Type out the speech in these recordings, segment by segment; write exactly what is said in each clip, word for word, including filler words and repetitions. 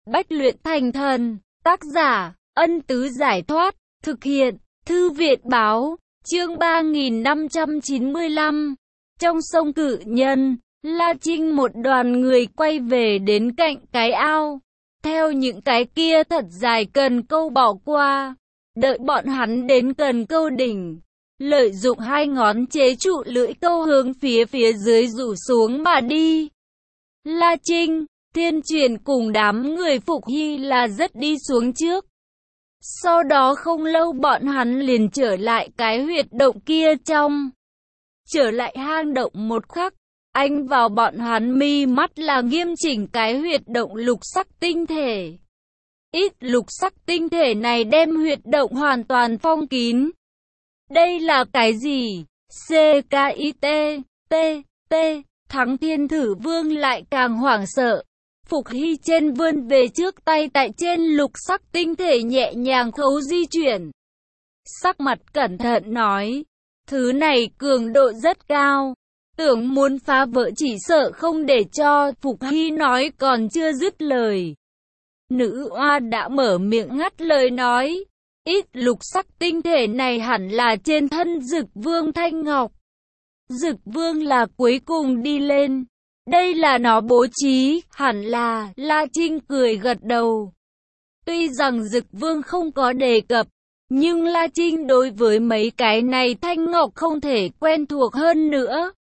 Bách luyện thành thần. Tác giả, Ân Tứ Giải Thoát. Thực hiện, Thư viện Báo. Chương ba nghìn năm trăm chín mươi lăm. Trong sông Cự Nhân, La Trinh một đoàn người quay về đến cạnh cái ao. Theo những cái kia thật dài cần câu bỏ qua. Đợi bọn hắn đến cần câu đỉnh. Lợi dụng hai ngón chế trụ lưỡi câu hướng phía phía dưới rủ xuống mà đi. La Trinh, Thiên Truyền cùng đám người Phục Hy là rất đi xuống trước. Sau đó không lâu bọn hắn liền trở lại cái huyệt động kia trong. Trở lại hang động một khắc, anh vào bọn hắn mi mắt là nghiêm chỉnh cái huyệt động lục sắc tinh thể. Ít lục sắc tinh thể này đem huyệt động hoàn toàn phong kín. Đây là cái gì? C K I T, T, T, Thắng Thiên Thử Vương lại càng hoảng sợ. Phục Hy trên vươn về trước tay tại trên lục sắc tinh thể nhẹ nhàng khấu di chuyển. Sắc mặt cẩn thận nói, thứ này cường độ rất cao. Tưởng muốn phá vỡ chỉ sợ không để cho. Phục Hy nói còn chưa dứt lời. Nữ oa đã mở miệng ngắt lời nói, ít lục sắc tinh thể này hẳn là trên thân Dực Vương Thanh Ngọc. Dực Vương là cuối cùng đi lên. Đây là nó bố trí, hẳn là. La Trinh cười gật đầu. Tuy rằng Dực Vương không có đề cập, nhưng La Trinh đối với mấy cái này Thanh Ngọc không thể quen thuộc hơn nữa.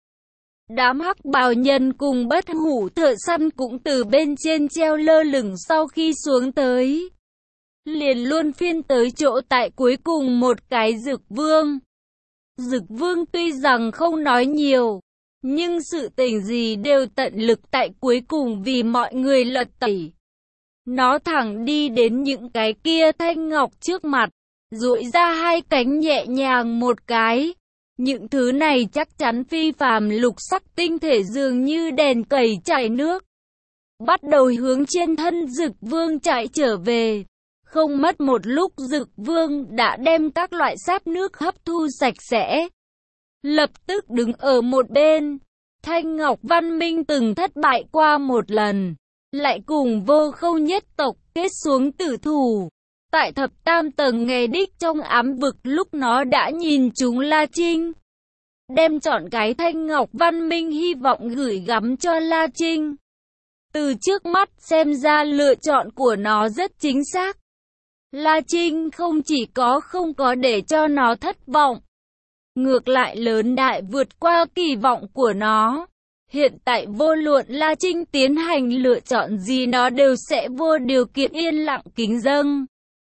Đám hắc bào nhân cùng Bất Hủ thợ săn cũng từ bên trên treo lơ lửng sau khi xuống tới. Liền luôn phiên tới chỗ tại cuối cùng một cái Dực Vương. Dực Vương tuy rằng không nói nhiều, nhưng sự tình gì đều tận lực tại cuối cùng vì mọi người lật tẩy. Nó thẳng đi đến những cái kia thanh ngọc trước mặt, duỗi ra hai cánh nhẹ nhàng một cái. Những thứ này chắc chắn phi phàm lục sắc tinh thể dường như đèn cầy chảy nước. Bắt đầu hướng trên thân Dực Vương chạy trở về. Không mất một lúc Dực Vương đã đem các loại sáp nước hấp thu sạch sẽ. Lập tức đứng ở một bên. Thanh Ngọc Văn Minh từng thất bại qua một lần, lại cùng Vô Khâu nhất tộc kết xuống tử thủ. Tại thập tam tầng nghề đích trong ám vực lúc nó đã nhìn chúng La Trinh. Đem chọn cái Thanh Ngọc Văn Minh hy vọng gửi gắm cho La Trinh. Từ trước mắt xem ra lựa chọn của nó rất chính xác. La Trinh không chỉ có không có để cho nó thất vọng, ngược lại lớn đại vượt qua kỳ vọng của nó. Hiện tại vô luận La Trinh tiến hành lựa chọn gì nó đều sẽ vô điều kiện yên lặng kính dâng.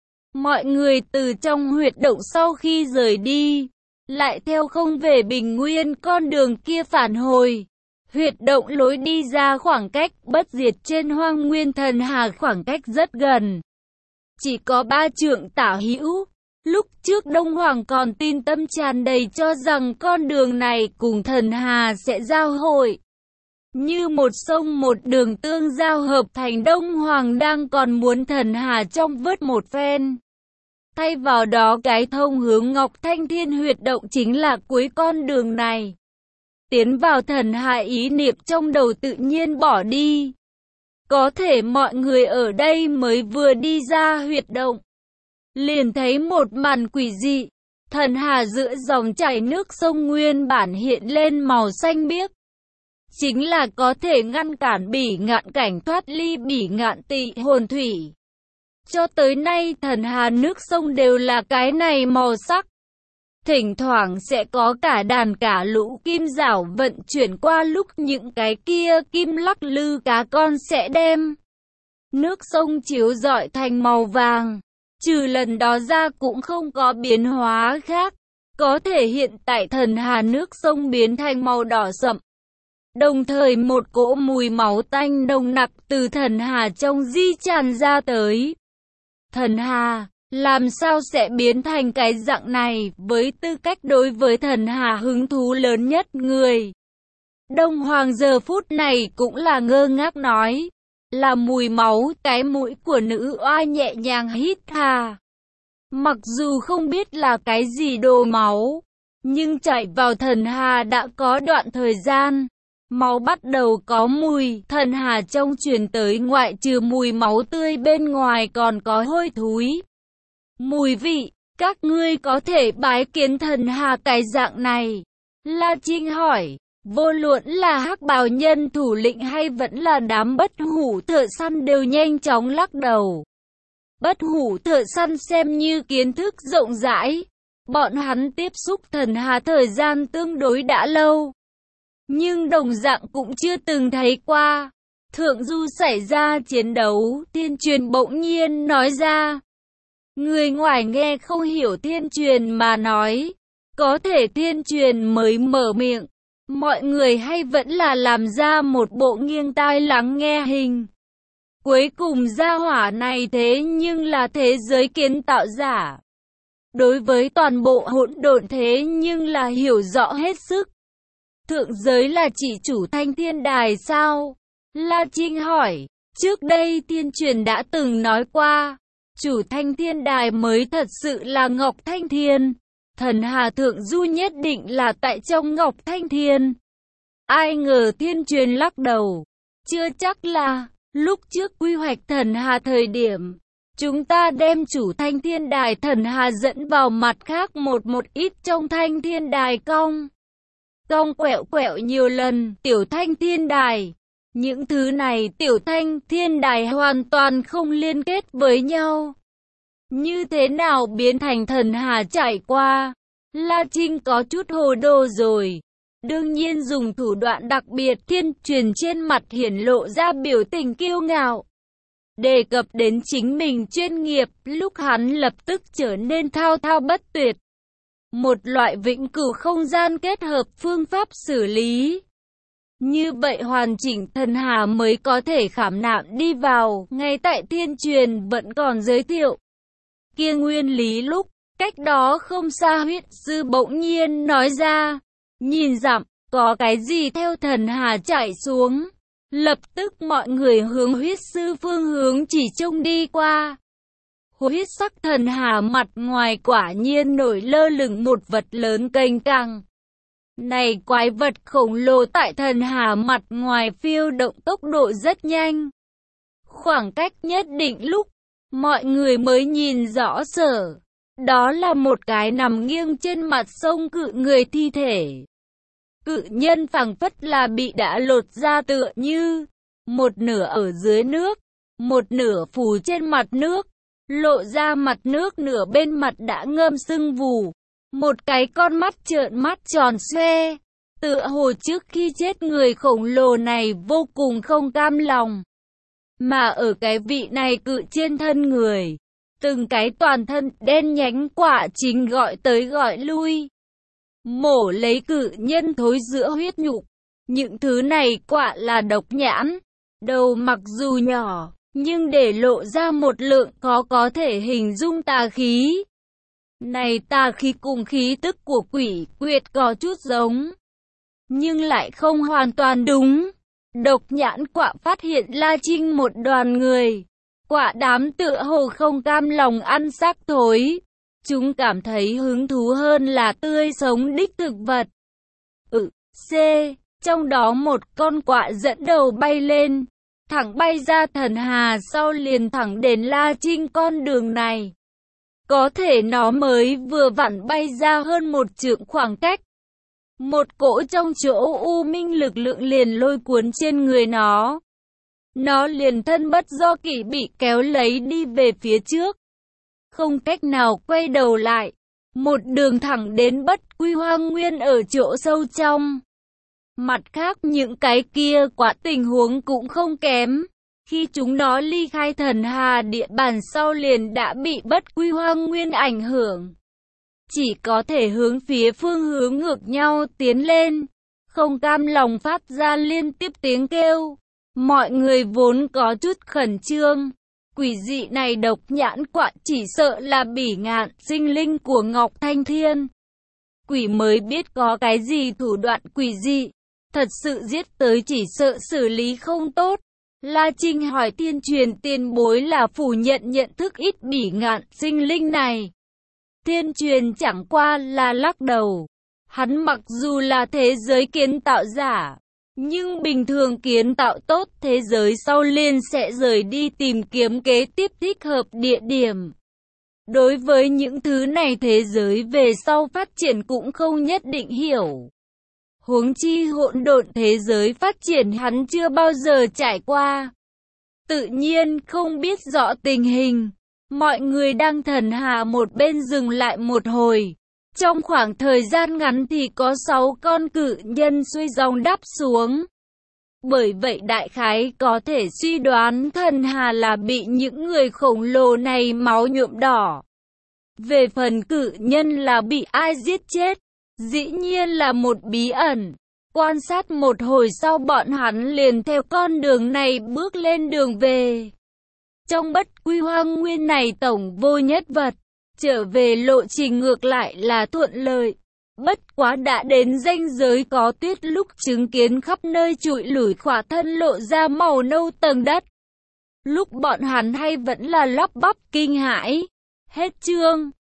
Mọi người từ trong huyệt động sau khi rời đi, lại theo không về bình nguyên con đường kia phản hồi. Huyệt động lối đi ra khoảng cách bất diệt trên Hoang Nguyên Thần Hà khoảng cách rất gần. Chỉ có ba trượng tả hữu. Lúc trước Đông Hoàng còn tin tâm tràn đầy cho rằng con đường này cùng Thần Hà sẽ giao hội. Như một sông một đường tương giao hợp thành. Đông Hoàng đang còn muốn Thần Hà trong vớt một phen. Thay vào đó cái thông hướng Ngọc Thanh Thiên huyệt động chính là cuối con đường này. Tiến vào Thần Hà ý niệm trong đầu tự nhiên bỏ đi. Có thể mọi người ở đây mới vừa đi ra huyệt động, liền thấy một màn quỷ dị. Thần Hà giữa dòng chảy nước sông nguyên bản hiện lên màu xanh biếc. Chính là có thể ngăn cản bỉ ngạn cảnh thoát ly bỉ ngạn tị hồn thủy. Cho tới nay Thần Hà nước sông đều là cái này màu sắc. Thỉnh thoảng sẽ có cả đàn cả lũ kim rảo vận chuyển qua lúc những cái kia kim lắc lư cá con sẽ đem nước sông chiếu rọi thành màu vàng. Trừ lần đó ra cũng không có biến hóa khác. Có thể hiện tại Thần Hà nước sông biến thành màu đỏ sậm. Đồng thời một cỗ mùi máu tanh nồng nặc từ Thần Hà trong di tràn ra tới. Thần Hà, làm sao sẽ biến thành cái dạng này? Với tư cách đối với Thần Hà hứng thú lớn nhất người, Đông Hoàng giờ phút này cũng là ngơ ngác nói. Là mùi máu. Cái mũi của nữ oa nhẹ nhàng hít hà. Mặc dù không biết là cái gì đồ máu, nhưng chạy vào Thần Hà đã có đoạn thời gian. máu bắt đầu có mùi, thần hà trong truyền tới ngoại trừ mùi máu tươi bên ngoài còn có hôi thối. Mùi vị, các ngươi có thể bái kiến thần hà cái dạng này. La Trinh hỏi, vô luận là hắc bào nhân thủ lĩnh hay vẫn là đám bất hủ thợ săn đều nhanh chóng lắc đầu. Bất hủ thợ săn xem như kiến thức rộng rãi. Bọn hắn tiếp xúc thần hà thời gian tương đối đã lâu. Nhưng đồng dạng cũng chưa từng thấy qua. Thượng du xảy ra chiến đấu, thiên truyền bỗng nhiên nói ra. Người ngoài nghe không hiểu thiên truyền mà nói. Có thể thiên truyền mới mở miệng. Mọi người hay vẫn là làm ra một bộ nghiêng tai lắng nghe hình. Cuối cùng gia hỏa này thế nhưng là thế giới kiến tạo giả. Đối với toàn bộ hỗn độn thế nhưng là hiểu rõ hết sức. Thượng giới là chỉ chủ Thanh Thiên Đài sao? La Trinh hỏi, trước đây thiên truyền đã từng nói qua, chủ Thanh Thiên Đài mới thật sự là Ngọc Thanh Thiên. Thần hà thượng du nhất định là tại trong Ngọc Thanh Thiên. Ai ngờ thiên truyền lắc đầu, chưa chắc là, lúc trước quy hoạch thần hà thời điểm. Chúng ta đem chủ Thanh Thiên Đài thần hà dẫn vào mặt khác một một ít trong Thanh Thiên Đài cong. Cong quẹo quẹo nhiều lần, tiểu Thanh Thiên Đài. Những thứ này tiểu Thanh Thiên Đài hoàn toàn không liên kết với nhau. Như thế nào biến thành thần hà trải qua? La Trinh có chút hồ đồ rồi. Đương nhiên dùng thủ đoạn đặc biệt, thiên truyền trên mặt hiển lộ ra biểu tình kiêu ngạo. Đề cập đến chính mình chuyên nghiệp, lúc hắn lập tức trở nên thao thao bất tuyệt. Một loại vĩnh cửu không gian kết hợp phương pháp xử lý. Như vậy hoàn chỉnh thần hà mới có thể khảm nạm đi vào, ngay tại thiên truyền vẫn còn giới thiệu. Kia nguyên lý lúc, cách đó không xa huyết sư bỗng nhiên nói ra, nhìn dặm, có cái gì theo thần hà chạy xuống. Lập tức mọi người hướng huyết sư phương hướng chỉ trông đi qua. Huyết sắc thần hà mặt ngoài quả nhiên nổi lơ lửng một vật lớn kênh căng. Này quái vật khổng lồ tại thần hà mặt ngoài phiêu động tốc độ rất nhanh. Khoảng cách nhất định lúc, mọi người mới nhìn rõ sở. Đó là một cái nằm nghiêng trên mặt sông cự người thi thể. Cự nhân phảng phất là bị đã lột ra tựa như một nửa ở dưới nước, một nửa phủ trên mặt nước, lộ ra mặt nước nửa bên mặt đã ngâm sưng vù. Một cái con mắt trợn mắt tròn xoe, tựa hồ trước khi chết người khổng lồ này vô cùng không cam lòng. Mà ở cái vị này cự trên thân người, từng cái toàn thân đen nhánh quả chính gọi tới gọi lui. Mổ lấy cự nhân thối giữa huyết nhục. Những thứ này quả là độc nhãn. Đầu mặc dù nhỏ, nhưng để lộ ra một lượng có có thể hình dung tà khí. Này tà khí cùng khí tức của quỷ quyệt có chút giống, nhưng lại không hoàn toàn đúng. Độc nhãn quả phát hiện La Trinh một đoàn người. Quả đám tựa hồ không cam lòng ăn xác thối. Chúng cảm thấy hứng thú hơn là tươi sống đích thực vật. Ừ, C. Trong đó một con quạ dẫn đầu bay lên, thẳng bay ra thần hà sau liền thẳng đến La Trinh con đường này. Có thể nó mới vừa vặn bay ra hơn một trượng khoảng cách. Một cỗ trong chỗ u minh lực lượng liền lôi cuốn trên người nó. Nó liền thân bất do kỷ bị kéo lấy đi về phía trước. Không cách nào quay đầu lại. Một đường thẳng đến Bất Quy Hoang Nguyên ở chỗ sâu trong. Mặt khác những cái kia quả tình huống cũng không kém. Khi chúng nó ly khai thần hà địa bàn sau liền đã bị Bất Quy Hoang Nguyên ảnh hưởng. Chỉ có thể hướng phía phương hướng ngược nhau tiến lên. Không cam lòng phát ra liên tiếp tiếng kêu. Mọi người vốn có chút khẩn trương. Quỷ dị này độc nhãn quạ chỉ sợ là bỉ ngạn sinh linh của Ngọc Thanh Thiên. Quỷ mới biết có cái gì thủ đoạn quỷ dị. Thật sự giết tới chỉ sợ xử lý không tốt. La Trinh hỏi tiên truyền tiền bối là phủ nhận nhận thức ít bỉ ngạn sinh linh này. Tiên truyền chẳng qua là lắc đầu. Hắn mặc dù là thế giới kiến tạo giả, Nhưng bình thường kiến tạo tốt thế giới sau liền sẽ rời đi tìm kiếm kế tiếp thích hợp địa điểm. Đối với những thứ này thế giới về sau phát triển cũng không nhất định hiểu. Huống chi hỗn độn thế giới phát triển hắn chưa bao giờ trải qua. Tự nhiên không biết rõ tình hình. Mọi người đang thần hà một bên dừng lại một hồi. Trong khoảng thời gian ngắn thì có sáu con cự nhân xuôi dòng đáp xuống. Bởi vậy đại khái có thể suy đoán thần hà là bị những người khổng lồ này máu nhuộm đỏ. Về phần cự nhân là bị ai giết chết, dĩ nhiên là một bí ẩn. Quan sát một hồi sau bọn hắn liền theo con đường này bước lên đường về. Trong bất quy hoang nguyên này tổng vô nhất vật, trở về lộ trình ngược lại là thuận lợi. Bất quá đã đến ranh giới có tuyết lúc chứng kiến khắp nơi trụi lủi khỏa thân lộ ra màu nâu tầng đất. Lúc bọn hắn hay vẫn là lắp bắp kinh hãi. Hết chương.